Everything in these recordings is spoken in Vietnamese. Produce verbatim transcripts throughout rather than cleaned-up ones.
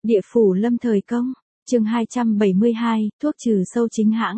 Địa phủ lâm thời công, chương hai trăm bảy mươi hai, thuốc trừ sâu chính hãng.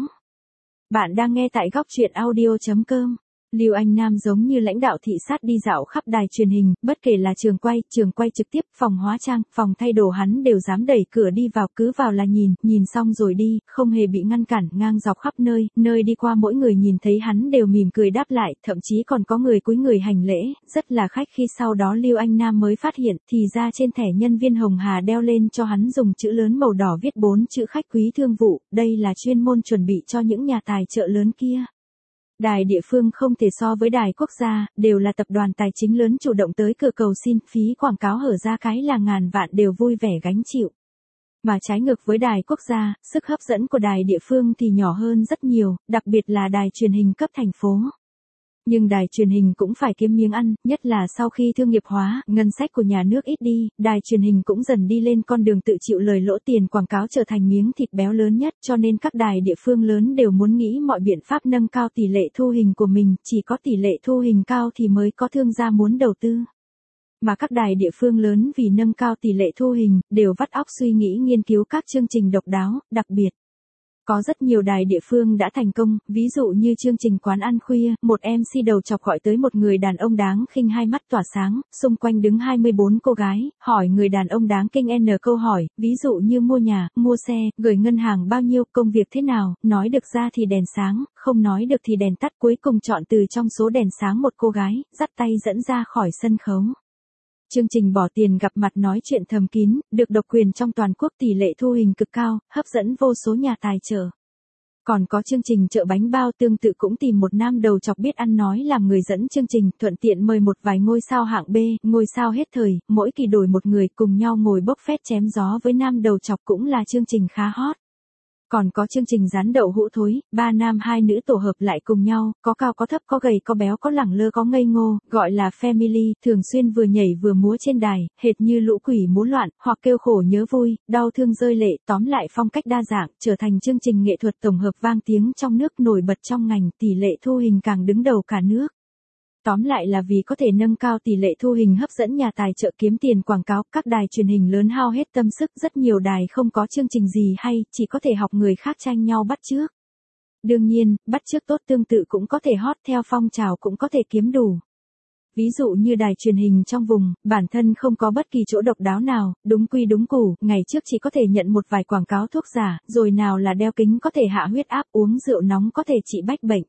Bạn đang nghe tại góc truyện audio chấm com. Lưu Anh Nam giống như lãnh đạo thị sát đi dạo khắp đài truyền hình, bất kể là trường quay, trường quay trực tiếp, phòng hóa trang, phòng thay đồ hắn đều dám đẩy cửa đi vào, cứ vào là nhìn, nhìn xong rồi đi, không hề bị ngăn cản, ngang dọc khắp nơi, nơi đi qua mỗi người nhìn thấy hắn đều mỉm cười đáp lại, thậm chí còn có người cúi người hành lễ, rất là khách khi sau đó Lưu Anh Nam mới phát hiện, thì ra trên thẻ nhân viên Hồng Hà đeo lên cho hắn dùng chữ lớn màu đỏ viết bốn chữ khách quý thương vụ, đây là chuyên môn chuẩn bị cho những nhà tài trợ lớn kia. Đài địa phương không thể so với đài quốc gia, đều là tập đoàn tài chính lớn chủ động tới cửa cầu xin, phí quảng cáo hở ra cái là ngàn vạn đều vui vẻ gánh chịu. Mà trái ngược với đài quốc gia, sức hấp dẫn của đài địa phương thì nhỏ hơn rất nhiều, đặc biệt là đài truyền hình cấp thành phố. Nhưng đài truyền hình cũng phải kiếm miếng ăn, nhất là sau khi thương nghiệp hóa, ngân sách của nhà nước ít đi, đài truyền hình cũng dần đi lên con đường tự chịu lời lỗ, tiền quảng cáo trở thành miếng thịt béo lớn nhất, cho nên các đài địa phương lớn đều muốn nghĩ mọi biện pháp nâng cao tỷ lệ thu hình của mình, chỉ có tỷ lệ thu hình cao thì mới có thương gia muốn đầu tư. Mà các đài địa phương lớn vì nâng cao tỷ lệ thu hình, đều vắt óc suy nghĩ nghiên cứu các chương trình độc đáo, đặc biệt. Có rất nhiều đài địa phương đã thành công, ví dụ như chương trình Quán ăn khuya, một em xê đầu chọc gọi tới một người đàn ông đáng khinh hai mắt tỏa sáng, xung quanh đứng hai mươi bốn cô gái, hỏi người đàn ông đáng kinh n câu hỏi, ví dụ như mua nhà, mua xe, gửi ngân hàng bao nhiêu, công việc thế nào, nói được ra thì đèn sáng, không nói được thì đèn tắt, cuối cùng chọn từ trong số đèn sáng một cô gái, dắt tay dẫn ra khỏi sân khấu. Chương trình bỏ tiền gặp mặt nói chuyện thầm kín, được độc quyền trong toàn quốc, tỷ lệ thu hình cực cao, hấp dẫn vô số nhà tài trợ. Còn có chương trình chợ bánh bao tương tự cũng tìm một nam đầu chọc biết ăn nói làm người dẫn chương trình, thuận tiện mời một vài ngôi sao hạng B, ngôi sao hết thời, mỗi kỳ đổi một người cùng nhau ngồi bốc phét chém gió với nam đầu chọc cũng là chương trình khá hot. Còn có chương trình rán đậu hũ thối, ba nam hai nữ tổ hợp lại cùng nhau, có cao có thấp, có gầy có béo, có lẳng lơ có ngây ngô, gọi là family, thường xuyên vừa nhảy vừa múa trên đài, hệt như lũ quỷ múa loạn, hoặc kêu khổ nhớ vui, đau thương rơi lệ, tóm lại phong cách đa dạng, trở thành chương trình nghệ thuật tổng hợp vang tiếng trong nước, nổi bật trong ngành, tỷ lệ thu hình càng đứng đầu cả nước. Tóm lại là vì có thể nâng cao tỷ lệ thu hình hấp dẫn nhà tài trợ kiếm tiền quảng cáo, các đài truyền hình lớn hao hết tâm sức, rất nhiều đài không có chương trình gì hay, chỉ có thể học người khác tranh nhau bắt chước. Đương nhiên, bắt chước tốt tương tự cũng có thể hot theo phong trào, cũng có thể kiếm đủ. Ví dụ như đài truyền hình trong vùng, bản thân không có bất kỳ chỗ độc đáo nào, đúng quy đúng củ, ngày trước chỉ có thể nhận một vài quảng cáo thuốc giả, rồi nào là đeo kính có thể hạ huyết áp, uống rượu nóng có thể trị bách bệnh.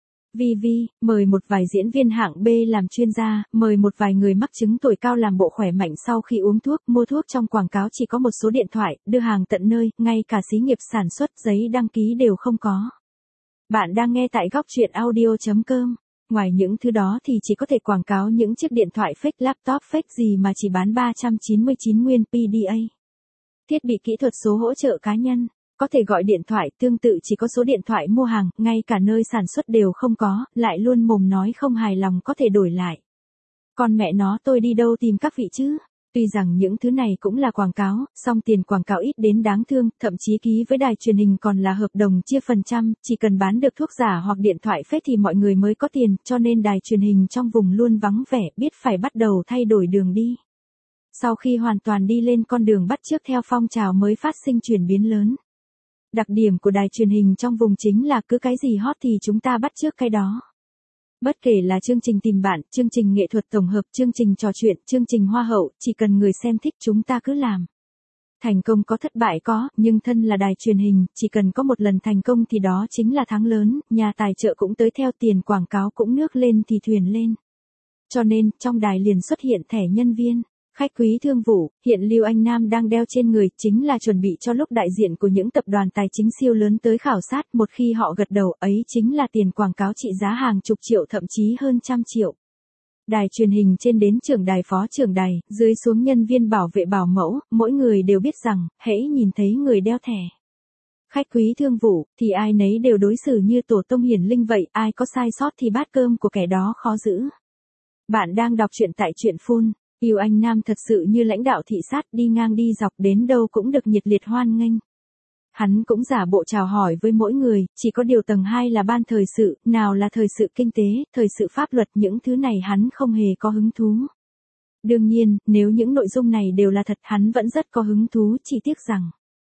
Vi Vi, mời một vài diễn viên hạng B làm chuyên gia, mời một vài người mắc chứng tuổi cao làm bộ khỏe mạnh sau khi uống thuốc, mua thuốc trong quảng cáo chỉ có một số điện thoại, đưa hàng tận nơi, ngay cả xí nghiệp sản xuất, giấy đăng ký đều không có. Bạn đang nghe tại góc truyện audio chấm com. Ngoài những thứ đó thì chỉ có thể quảng cáo những chiếc điện thoại fake, laptop fake gì mà chỉ bán ba trăm chín mươi chín nguyên pê đê a. Thiết bị kỹ thuật số hỗ trợ cá nhân. Có thể gọi điện thoại, tương tự chỉ có số điện thoại mua hàng, ngay cả nơi sản xuất đều không có, lại luôn mồm nói không hài lòng có thể đổi lại. Còn mẹ nó tôi đi đâu tìm các vị chứ? Tuy rằng những thứ này cũng là quảng cáo, song tiền quảng cáo ít đến đáng thương, thậm chí ký với đài truyền hình còn là hợp đồng chia phần trăm, chỉ cần bán được thuốc giả hoặc điện thoại fake thì mọi người mới có tiền, cho nên đài truyền hình trong vùng luôn vắng vẻ, biết phải bắt đầu thay đổi đường đi. Sau khi hoàn toàn đi lên con đường bắt chước theo phong trào mới phát sinh chuyển biến lớn. Đặc điểm của đài truyền hình trong vùng chính là cứ cái gì hot thì chúng ta bắt chước cái đó. Bất kể là chương trình tìm bạn, chương trình nghệ thuật tổng hợp, chương trình trò chuyện, chương trình hoa hậu, chỉ cần người xem thích chúng ta cứ làm. Thành công có thất bại có, nhưng thân là đài truyền hình, chỉ cần có một lần thành công thì đó chính là thắng lớn, nhà tài trợ cũng tới theo, tiền quảng cáo cũng nước lên thì thuyền lên. Cho nên, trong đài liền xuất hiện thẻ nhân viên. Khách quý thương vụ, hiện Lưu Anh Nam đang đeo trên người, chính là chuẩn bị cho lúc đại diện của những tập đoàn tài chính siêu lớn tới khảo sát, một khi họ gật đầu, ấy chính là tiền quảng cáo trị giá hàng chục triệu thậm chí hơn trăm triệu. Đài truyền hình trên đến trưởng đài, phó trưởng đài, dưới xuống nhân viên bảo vệ bảo mẫu, mỗi người đều biết rằng, hễ nhìn thấy người đeo thẻ khách quý thương vụ, thì ai nấy đều đối xử như tổ tông hiển linh vậy, ai có sai sót thì bát cơm của kẻ đó khó giữ. Bạn đang đọc truyện tại truyện Full. Lưu Anh Nam thật sự như lãnh đạo thị sát, đi ngang đi dọc đến đâu cũng được nhiệt liệt hoan nghênh. Hắn cũng giả bộ chào hỏi với mỗi người, chỉ có điều tầng hai là ban thời sự, nào là thời sự kinh tế, thời sự pháp luật, những thứ này hắn không hề có hứng thú. Đương nhiên, nếu những nội dung này đều là thật hắn vẫn rất có hứng thú, chỉ tiếc rằng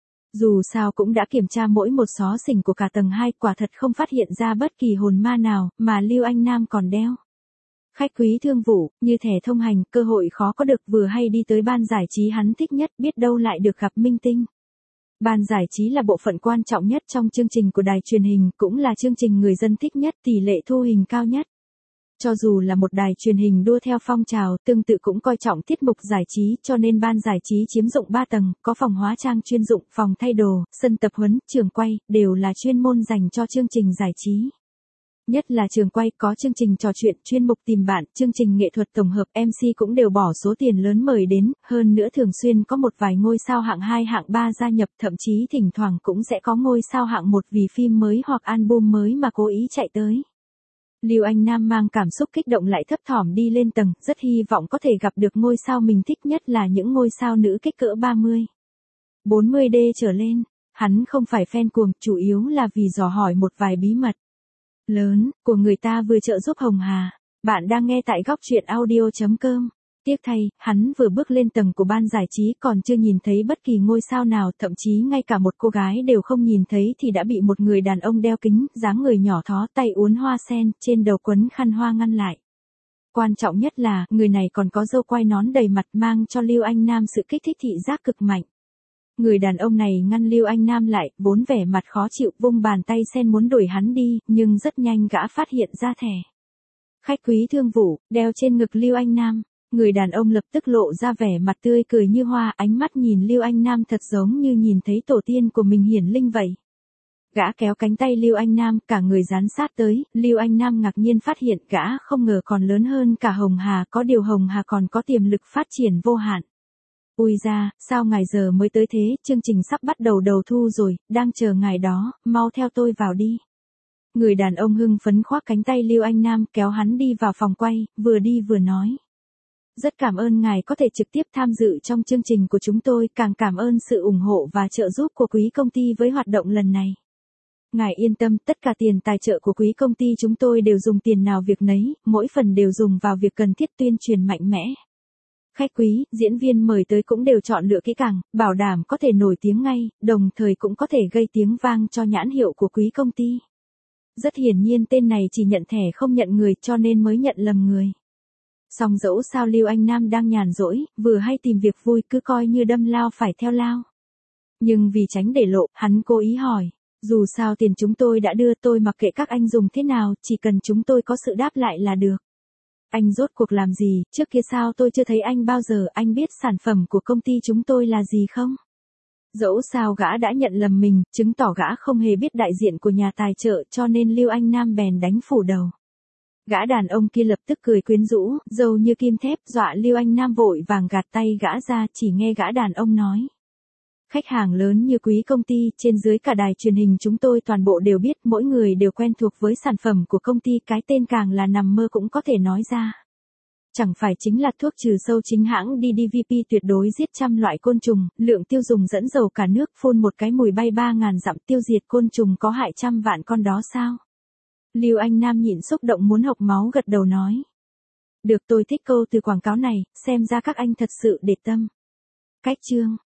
dù sao cũng đã kiểm tra mỗi một xó xỉnh của cả tầng hai, quả thật không phát hiện ra bất kỳ hồn ma nào, mà Lưu Anh Nam còn đeo. Khách quý thương vụ, như thẻ thông hành, cơ hội khó có được, vừa hay đi tới ban giải trí hắn thích nhất, biết đâu lại được gặp minh tinh. Ban giải trí là bộ phận quan trọng nhất trong chương trình của đài truyền hình, cũng là chương trình người dân thích nhất, tỷ lệ thu hình cao nhất. Cho dù là một đài truyền hình đua theo phong trào, tương tự cũng coi trọng tiết mục giải trí, cho nên ban giải trí chiếm dụng ba tầng, có phòng hóa trang chuyên dụng, phòng thay đồ, sân tập huấn, trường quay, đều là chuyên môn dành cho chương trình giải trí. Nhất là trường quay có chương trình trò chuyện, chuyên mục tìm bạn, chương trình nghệ thuật tổng hợp, em xê cũng đều bỏ số tiền lớn mời đến, hơn nữa thường xuyên có một vài ngôi sao hạng hai hạng ba gia nhập, thậm chí thỉnh thoảng cũng sẽ có ngôi sao hạng một vì phim mới hoặc album mới mà cố ý chạy tới. Lưu Anh Nam mang cảm xúc kích động lại thấp thỏm đi lên tầng, rất hy vọng có thể gặp được ngôi sao mình thích, nhất là những ngôi sao nữ kích cỡ ba mươi, bốn mươi D trở lên. Hắn không phải fan cuồng, chủ yếu là vì dò hỏi một vài bí mật lớn của người ta vừa trợ giúp Hồng Hà. Bạn đang nghe tại góc truyện audio chấm com. Tiếc thay, hắn vừa bước lên tầng của ban giải trí còn chưa nhìn thấy bất kỳ ngôi sao nào, thậm chí ngay cả một cô gái đều không nhìn thấy thì đã bị một người đàn ông đeo kính, dáng người nhỏ thó, tay uốn hoa sen, trên đầu quấn khăn hoa ngăn lại. Quan trọng nhất là, người này còn có râu quai nón đầy mặt, mang cho Lưu Anh Nam sự kích thích thị giác cực mạnh. Người đàn ông này ngăn Lưu Anh Nam lại, vốn vẻ mặt khó chịu, vung bàn tay sen muốn đuổi hắn đi, nhưng rất nhanh gã phát hiện ra thẻ khách quý thương vụ, đeo trên ngực Lưu Anh Nam. Người đàn ông lập tức lộ ra vẻ mặt tươi cười như hoa, ánh mắt nhìn Lưu Anh Nam thật giống như nhìn thấy tổ tiên của mình hiển linh vậy. Gã kéo cánh tay Lưu Anh Nam, cả người dán sát tới, Lưu Anh Nam ngạc nhiên phát hiện gã không ngờ còn lớn hơn cả Hồng Hà, có điều Hồng Hà còn có tiềm lực phát triển vô hạn. Ui da, sao ngài giờ mới tới thế, chương trình sắp bắt đầu đầu thu rồi, đang chờ ngài đó, mau theo tôi vào đi. Người đàn ông hưng phấn khoác cánh tay Lưu Anh Nam, kéo hắn đi vào phòng quay, vừa đi vừa nói. Rất cảm ơn ngài có thể trực tiếp tham dự trong chương trình của chúng tôi, càng cảm ơn sự ủng hộ và trợ giúp của quý công ty với hoạt động lần này. Ngài yên tâm, tất cả tiền tài trợ của quý công ty chúng tôi đều dùng tiền nào việc nấy, mỗi phần đều dùng vào việc cần thiết tuyên truyền mạnh mẽ. Khách quý, diễn viên mời tới cũng đều chọn lựa kỹ càng, bảo đảm có thể nổi tiếng ngay, đồng thời cũng có thể gây tiếng vang cho nhãn hiệu của quý công ty. Rất hiển nhiên tên này chỉ nhận thẻ không nhận người, cho nên mới nhận lầm người. Song dẫu sao Lưu Anh Nam đang nhàn rỗi, vừa hay tìm việc vui, cứ coi như đâm lao phải theo lao. Nhưng vì tránh để lộ, hắn cố ý hỏi, dù sao tiền chúng tôi đã đưa, tôi mặc kệ các anh dùng thế nào, chỉ cần chúng tôi có sự đáp lại là được. Anh rốt cuộc làm gì, trước kia sao tôi chưa thấy anh bao giờ, anh biết sản phẩm của công ty chúng tôi là gì không? Dẫu sao gã đã nhận lầm mình, chứng tỏ gã không hề biết đại diện của nhà tài trợ, cho nên Lưu Anh Nam bèn đánh phủ đầu. Gã đàn ông kia lập tức cười quyến rũ, râu như kim thép, dọa Lưu Anh Nam vội vàng gạt tay gã ra, chỉ nghe gã đàn ông nói. Khách hàng lớn như quý công ty, trên dưới cả đài truyền hình chúng tôi toàn bộ đều biết, mỗi người đều quen thuộc với sản phẩm của công ty, cái tên càng là nằm mơ cũng có thể nói ra. Chẳng phải chính là thuốc trừ sâu chính hãng đê đê vê pê tuyệt đối giết trăm loại côn trùng, lượng tiêu dùng dẫn dầu cả nước, phun một cái mùi bay ba ngàn dặm, tiêu diệt côn trùng có hại trăm vạn con đó sao? Lưu Anh Nam nhịn xúc động muốn hộc máu gật đầu nói. Được, tôi thích câu từ quảng cáo này, xem ra các anh thật sự để tâm. Cách chương